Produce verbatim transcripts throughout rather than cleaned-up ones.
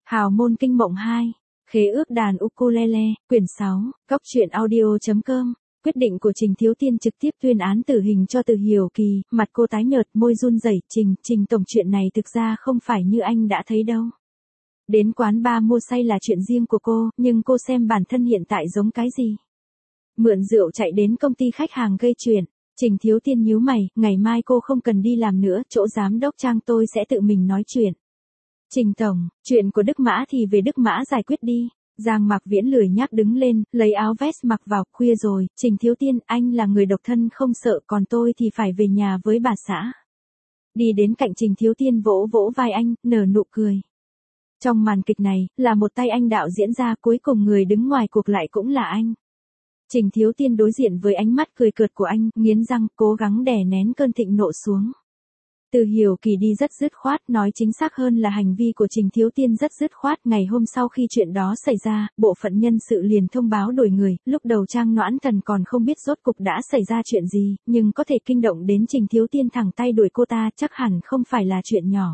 Hào môn kinh mộng hai, khế ước đàn ukulele, quyển sáu, góc truyện audio.com. Quyết định của Trình Thiếu Tiên trực tiếp tuyên án tử hình cho Từ Hiểu Kỳ, mặt cô tái nhợt, môi run rẩy, Trình, Trình tổng, chuyện này thực ra không phải như anh đã thấy đâu. Đến quán bar mua say là chuyện riêng của cô, nhưng cô xem bản thân hiện tại giống cái gì? Mượn rượu chạy đến công ty khách hàng gây chuyện. Trình Thiếu Tiên nhíu mày, ngày mai cô không cần đi làm nữa, chỗ giám đốc Trang tôi sẽ tự mình nói chuyện. Trình tổng, chuyện của Đức Mã thì về Đức Mã giải quyết đi. Giang Mạc Viễn lười nhác đứng lên, lấy áo vest mặc vào, khuya rồi, Trình Thiếu Tiên, anh là người độc thân không sợ, còn tôi thì phải về nhà với bà xã. Đi đến cạnh Trình Thiếu Tiên vỗ vỗ vai anh, nở nụ cười. Trong màn kịch này, là một tay anh đạo diễn ra, cuối cùng người đứng ngoài cuộc lại cũng là anh. Trình Thiếu Tiên đối diện với ánh mắt cười cợt của anh, nghiến răng, cố gắng đè nén cơn thịnh nộ xuống. Từ Hiểu Kỳ đi rất dứt khoát, nói chính xác hơn là hành vi của Trình Thiếu Tiên rất dứt khoát. Ngày hôm sau khi chuyện đó xảy ra, bộ phận nhân sự liền thông báo đổi người, lúc đầu Trang Noãn Thần còn không biết rốt cục đã xảy ra chuyện gì, nhưng có thể kinh động đến Trình Thiếu Tiên thẳng tay đuổi cô ta chắc hẳn không phải là chuyện nhỏ.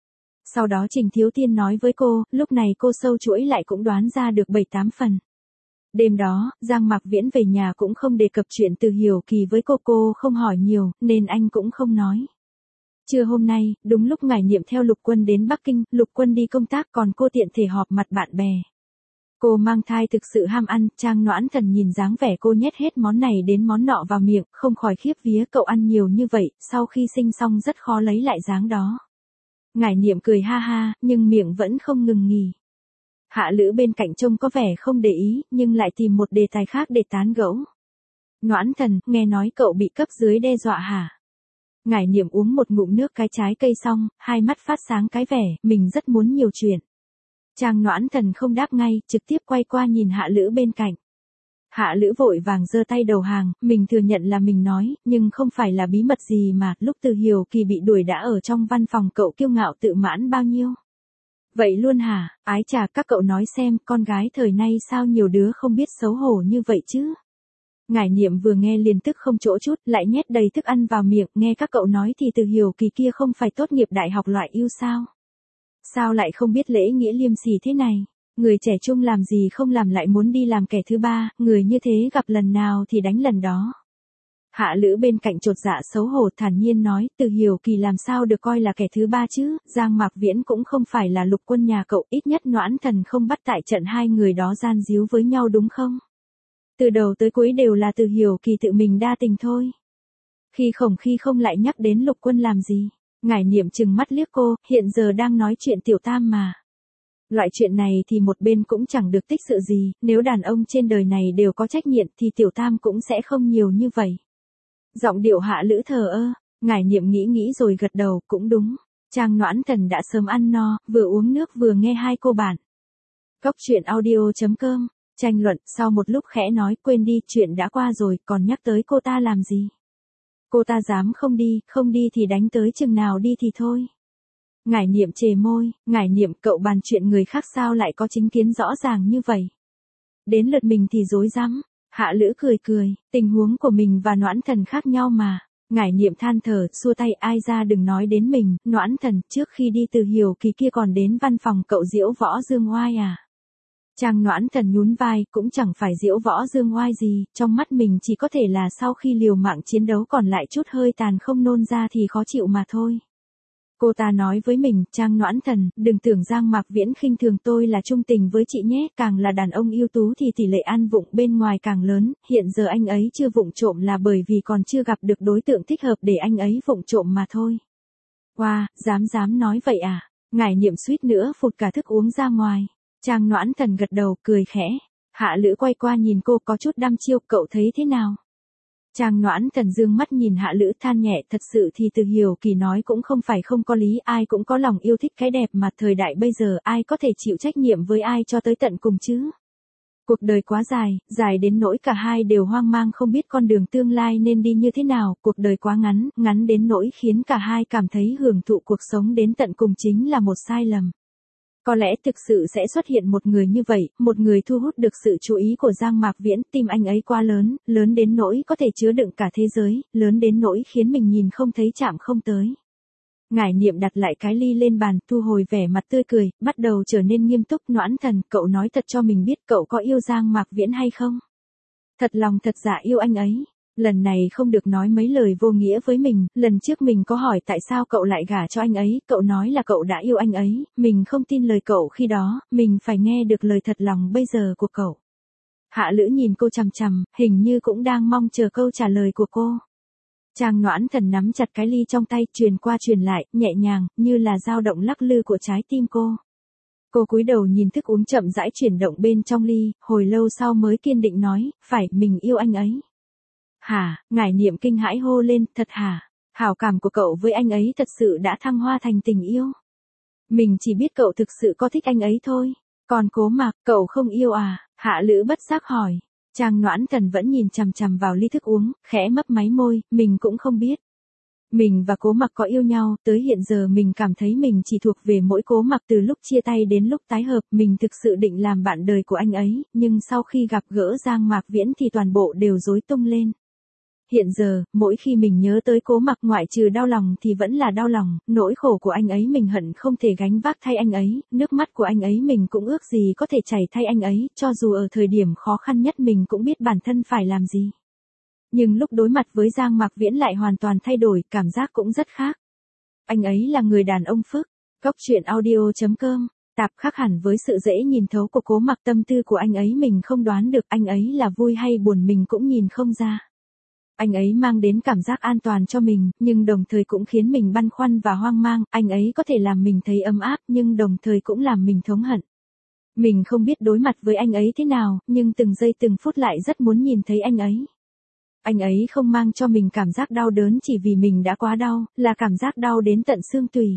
Sau đó Trình Thiếu Tiên nói với cô, lúc này cô sâu chuỗi lại cũng đoán ra được bảy tám phần. Đêm đó, Giang Mạc Viễn về nhà cũng không đề cập chuyện Từ Hiểu Kỳ với cô, cô không hỏi nhiều, nên anh cũng không nói. Trưa hôm nay, đúng lúc Ngải Niệm theo Lục Quân đến Bắc Kinh, Lục Quân đi công tác còn cô tiện thể họp mặt bạn bè. Cô mang thai thực sự ham ăn, Trang Noãn Thần nhìn dáng vẻ cô nhét hết món này đến món nọ vào miệng, không khỏi khiếp vía, cậu ăn nhiều như vậy, sau khi sinh xong rất khó lấy lại dáng đó. Ngải Niệm cười ha ha, nhưng miệng vẫn không ngừng nghỉ. Hạ Lữ bên cạnh trông có vẻ không để ý, nhưng lại tìm một đề tài khác để tán gẫu. Noãn Thần, nghe nói cậu bị cấp dưới đe dọa hả? Ngải Niệm uống một ngụm nước cái trái cây xong, hai mắt phát sáng cái vẻ, mình rất muốn nhiều chuyện. Trang Noãn Thần không đáp ngay, trực tiếp quay qua nhìn Hạ Lữ bên cạnh. Hạ Lữ vội vàng giơ tay đầu hàng, mình thừa nhận là mình nói, nhưng không phải là bí mật gì mà, lúc Từ Hiểu Kỳ bị đuổi đã ở trong văn phòng cậu kiêu ngạo tự mãn bao nhiêu. Vậy luôn hả, ái chà, các cậu nói xem, con gái thời nay sao nhiều đứa không biết xấu hổ như vậy chứ. Ngải Niệm vừa nghe liền tức không chỗ chút, lại nhét đầy thức ăn vào miệng, nghe các cậu nói thì Từ Hiểu Kỳ kia không phải tốt nghiệp đại học loại ưu sao? Sao lại không biết lễ nghĩa liêm sỉ thế này? Người trẻ trung làm gì không làm lại muốn đi làm kẻ thứ ba, người như thế gặp lần nào thì đánh lần đó. Hạ Lữ bên cạnh chột dạ xấu hổ thản nhiên nói, Từ Hiểu Kỳ làm sao được coi là kẻ thứ ba chứ, Giang Mạc Viễn cũng không phải là Lục Quân nhà cậu, ít nhất Noãn Thần không bắt tại trận hai người đó gian díu với nhau đúng không? Từ đầu tới cuối đều là Từ Hiểu Kỳ tự mình đa tình thôi. Khi khổng khi không lại nhắc đến Lục Quân làm gì. Ngải Niệm trừng mắt liếc cô, hiện giờ đang nói chuyện tiểu tam mà. Loại chuyện này thì một bên cũng chẳng được tích sự gì, nếu đàn ông trên đời này đều có trách nhiệm thì tiểu tam cũng sẽ không nhiều như vậy. Giọng điệu Hạ Lữ thờ ơ, Ngải Niệm nghĩ nghĩ rồi gật đầu, cũng đúng. Trang Noãn Thần đã sớm ăn no, vừa uống nước vừa nghe hai cô bạn. Góc truyện audio.com. Tranh luận, sau một lúc khẽ nói, quên đi, chuyện đã qua rồi, còn nhắc tới cô ta làm gì? Cô ta dám không đi, không đi thì đánh tới chừng nào đi thì thôi. Ngải Niệm chề môi, Ngải Niệm, cậu bàn chuyện người khác sao lại có chính kiến rõ ràng như vậy? Đến lượt mình thì rối rắm. Hạ Lữ cười cười, tình huống của mình và Noãn Thần khác nhau mà. Ngải Niệm than thở, xua tay, ai ra đừng nói đến mình, Noãn Thần, trước khi đi Từ Hiểu Kỳ kia còn đến văn phòng cậu diễu võ dương oai à? Trang Noãn Thần nhún vai, cũng chẳng phải diễu võ dương oai gì, trong mắt mình chỉ có thể là sau khi liều mạng chiến đấu còn lại chút hơi tàn không nôn ra thì khó chịu mà thôi. Cô ta nói với mình, Trang Noãn Thần, đừng tưởng Giang Mạc Viễn khinh thường tôi là trung tình với chị nhé, càng là đàn ông ưu tú thì tỷ lệ ăn vụng bên ngoài càng lớn, hiện giờ anh ấy chưa vụng trộm là bởi vì còn chưa gặp được đối tượng thích hợp để anh ấy vụng trộm mà thôi. Wow, dám dám nói vậy à? Ngải Niệm suýt nữa phụt cả thức uống ra ngoài. Trang Noãn Thần gật đầu, cười khẽ. Hạ Lữ quay qua nhìn cô có chút đăm chiêu, cậu thấy thế nào? Trang Noãn Thần dương mắt nhìn Hạ Lữ than nhẹ, thật sự thì Từ Hiểu Kỳ nói cũng không phải không có lý, ai cũng có lòng yêu thích cái đẹp mà thời đại bây giờ ai có thể chịu trách nhiệm với ai cho tới tận cùng chứ? Cuộc đời quá dài, dài đến nỗi cả hai đều hoang mang không biết con đường tương lai nên đi như thế nào, cuộc đời quá ngắn, ngắn đến nỗi khiến cả hai cảm thấy hưởng thụ cuộc sống đến tận cùng chính là một sai lầm. Có lẽ thực sự sẽ xuất hiện một người như vậy, một người thu hút được sự chú ý của Giang Mạc Viễn, tim anh ấy quá lớn, lớn đến nỗi có thể chứa đựng cả thế giới, lớn đến nỗi khiến mình nhìn không thấy chạm không tới. Ngải Niệm đặt lại cái ly lên bàn, thu hồi vẻ mặt tươi cười, bắt đầu trở nên nghiêm túc. Noãn Thần, cậu nói thật cho mình biết cậu có yêu Giang Mạc Viễn hay không? Thật lòng thật dạ yêu anh ấy. Lần này không được nói mấy lời vô nghĩa với mình, lần trước mình có hỏi tại sao cậu lại gả cho anh ấy, cậu nói là cậu đã yêu anh ấy, mình không tin lời cậu khi đó, mình phải nghe được lời thật lòng bây giờ của cậu. Hạ Lữ nhìn cô chằm chằm, hình như cũng đang mong chờ câu trả lời của cô. Trang Noãn Thần nắm chặt cái ly trong tay, truyền qua truyền lại, nhẹ nhàng, như là dao động lắc lư của trái tim cô. Cô cúi đầu nhìn thức uống chậm rãi chuyển động bên trong ly, hồi lâu sau mới kiên định nói, phải, mình yêu anh ấy. Hả, Ngải Niệm kinh hãi hô lên, thật hả? Hảo cảm của cậu với anh ấy thật sự đã thăng hoa thành tình yêu. Mình chỉ biết cậu thực sự có thích anh ấy thôi. Còn Cố Mạc, cậu không yêu à? Hạ Lữ bất giác hỏi. Trang Noãn Thần vẫn nhìn chằm chằm vào ly thức uống, khẽ mấp máy môi, mình cũng không biết. Mình và Cố Mặc có yêu nhau, tới hiện giờ mình cảm thấy mình chỉ thuộc về mỗi Cố Mặc từ lúc chia tay đến lúc tái hợp, mình thực sự định làm bạn đời của anh ấy, nhưng sau khi gặp gỡ Giang Mạc Viễn thì toàn bộ đều rối tung lên. Hiện giờ, mỗi khi mình nhớ tới Cố Mặc ngoại trừ đau lòng thì vẫn là đau lòng, nỗi khổ của anh ấy mình hận không thể gánh vác thay anh ấy, nước mắt của anh ấy mình cũng ước gì có thể chảy thay anh ấy, cho dù ở thời điểm khó khăn nhất mình cũng biết bản thân phải làm gì. Nhưng lúc đối mặt với Giang Mạc Viễn lại hoàn toàn thay đổi, cảm giác cũng rất khác. Anh ấy là người đàn ông phức. Cốc truyện audio chấm com, tạp khác hẳn với sự dễ nhìn thấu của Cố Mặc, tâm tư của anh ấy mình không đoán được, anh ấy là vui hay buồn mình cũng nhìn không ra. Anh ấy mang đến cảm giác an toàn cho mình, nhưng đồng thời cũng khiến mình băn khoăn và hoang mang, anh ấy có thể làm mình thấy ấm áp nhưng đồng thời cũng làm mình thống hận. Mình không biết đối mặt với anh ấy thế nào, nhưng từng giây từng phút lại rất muốn nhìn thấy anh ấy. Anh ấy không mang cho mình cảm giác đau đớn chỉ vì mình đã quá đau, là cảm giác đau đến tận xương tủy.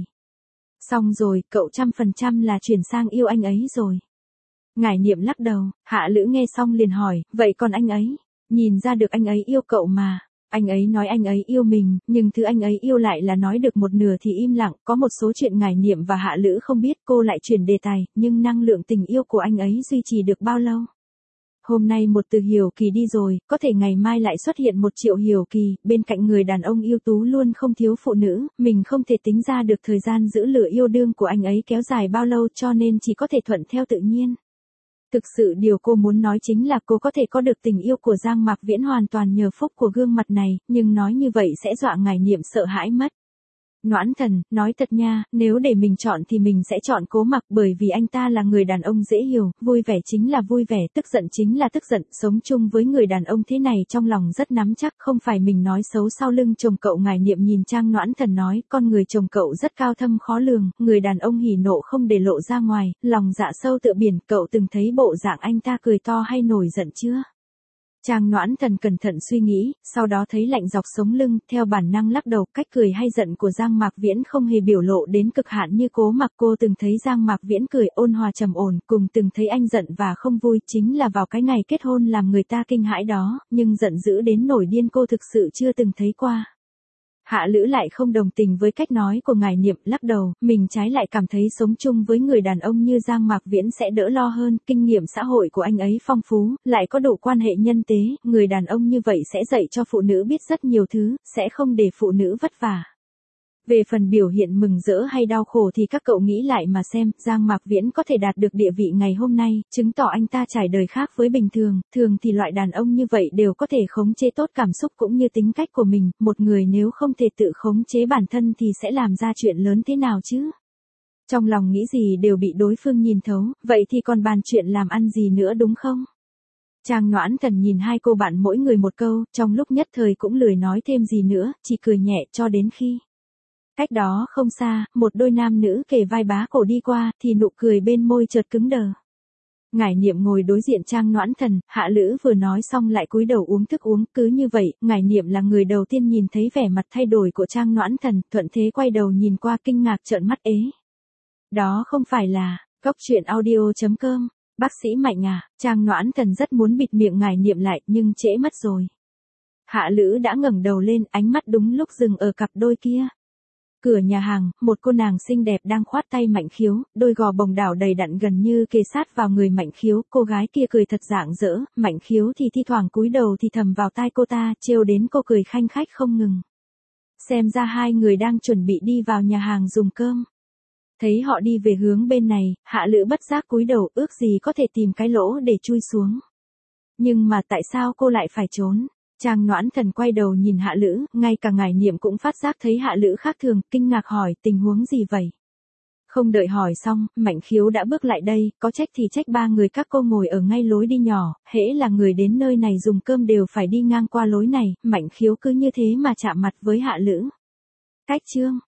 Xong rồi, cậu trăm phần trăm là chuyển sang yêu anh ấy rồi. Ngải Niệm lắc đầu, Hạ Lữ nghe xong liền hỏi, vậy còn anh ấy? Nhìn ra được anh ấy yêu cậu mà. Anh ấy nói anh ấy yêu mình, nhưng thứ anh ấy yêu lại là nói được một nửa thì im lặng, có một số chuyện Ngải Niệm và Hạ Lữ không biết, cô lại chuyển đề tài, nhưng năng lượng tình yêu của anh ấy duy trì được bao lâu? Hôm nay một Từ Hiểu Kỳ đi rồi, có thể ngày mai lại xuất hiện một Triệu Hiểu Kỳ, bên cạnh người đàn ông ưu tú luôn không thiếu phụ nữ, mình không thể tính ra được thời gian giữ lửa yêu đương của anh ấy kéo dài bao lâu cho nên chỉ có thể thuận theo tự nhiên. Thực sự điều cô muốn nói chính là cô có thể có được tình yêu của Giang Mạc Viễn hoàn toàn nhờ phúc của gương mặt này, nhưng nói như vậy sẽ dọa Ngải Niệm sợ hãi mất. Noãn Thần, nói thật nha, nếu để mình chọn thì mình sẽ chọn Cố Mặc bởi vì anh ta là người đàn ông dễ hiểu, vui vẻ chính là vui vẻ, tức giận chính là tức giận, sống chung với người đàn ông thế này trong lòng rất nắm chắc, không phải mình nói xấu sau lưng chồng cậu. Ngải Niệm nhìn Trang Noãn Thần nói, con người chồng cậu rất cao thâm khó lường, người đàn ông hỉ nộ không để lộ ra ngoài, lòng dạ sâu tựa biển, cậu từng thấy bộ dạng anh ta cười to hay nổi giận chưa? Trang Noãn Thần cẩn thận suy nghĩ, sau đó thấy lạnh dọc sống lưng, theo bản năng lắc đầu, cách cười hay giận của Giang Mạc Viễn không hề biểu lộ đến cực hạn như Cố Mặc. Cô từng thấy Giang Mạc Viễn cười ôn hòa trầm ổn, cùng từng thấy anh giận và không vui, chính là vào cái ngày kết hôn làm người ta kinh hãi đó, nhưng giận dữ đến nổi điên cô thực sự chưa từng thấy qua. Hạ Lữ lại không đồng tình với cách nói của Ngải Niệm, lắc đầu, mình trái lại cảm thấy sống chung với người đàn ông như Giang Mạc Viễn sẽ đỡ lo hơn, kinh nghiệm xã hội của anh ấy phong phú, lại có đủ quan hệ nhân tế, người đàn ông như vậy sẽ dạy cho phụ nữ biết rất nhiều thứ, sẽ không để phụ nữ vất vả. Về phần biểu hiện mừng rỡ hay đau khổ thì các cậu nghĩ lại mà xem, Giang Mạc Viễn có thể đạt được địa vị ngày hôm nay, chứng tỏ anh ta trải đời khác với bình thường, thường thì loại đàn ông như vậy đều có thể khống chế tốt cảm xúc cũng như tính cách của mình, một người nếu không thể tự khống chế bản thân thì sẽ làm ra chuyện lớn thế nào chứ? Trong lòng nghĩ gì đều bị đối phương nhìn thấu, vậy thì còn bàn chuyện làm ăn gì nữa đúng không? Trang Noãn Thần nhìn hai cô bạn mỗi người một câu, trong lúc nhất thời cũng lười nói thêm gì nữa, chỉ cười nhẹ cho đến khi cách đó không xa, một đôi nam nữ kề vai bá cổ đi qua, thì nụ cười bên môi chợt cứng đờ. Ngải Niệm ngồi đối diện Trang Noãn Thần, Hạ Lữ vừa nói xong lại cúi đầu uống thức uống, cứ như vậy, Ngải Niệm là người đầu tiên nhìn thấy vẻ mặt thay đổi của Trang Noãn Thần, thuận thế quay đầu nhìn qua kinh ngạc trợn mắt ế. Đó không phải là, cốc truyện audio chấm com, bác sĩ Mạnh à? Trang Noãn Thần rất muốn bịt miệng Ngải Niệm lại, nhưng trễ mất rồi. Hạ Lữ đã ngẩng đầu lên, ánh mắt đúng lúc dừng ở cặp đôi kia. Cửa nhà hàng, một cô nàng xinh đẹp đang khoát tay Mạnh Khiếu, đôi gò bồng đảo đầy đặn gần như kề sát vào người Mạnh Khiếu, cô gái kia cười thật rạng rỡ, Mạnh Khiếu thì thi thoảng cúi đầu thì thầm vào tai cô ta, trêu đến cô cười khanh khách không ngừng. Xem ra hai người đang chuẩn bị đi vào nhà hàng dùng cơm. Thấy họ đi về hướng bên này, Hạ Lữ bất giác cúi đầu, ước gì có thể tìm cái lỗ để chui xuống. Nhưng mà tại sao cô lại phải trốn? Trang Noãn Thần quay đầu nhìn Hạ Lữ, ngay cả Ngải Niệm cũng phát giác thấy Hạ Lữ khác thường, kinh ngạc hỏi tình huống gì vậy? Không đợi hỏi xong, Mạnh Khiếu đã bước lại đây, có trách thì trách ba người các cô ngồi ở ngay lối đi nhỏ, hễ là người đến nơi này dùng cơm đều phải đi ngang qua lối này, Mạnh Khiếu cứ như thế mà chạm mặt với Hạ Lữ. Cách chương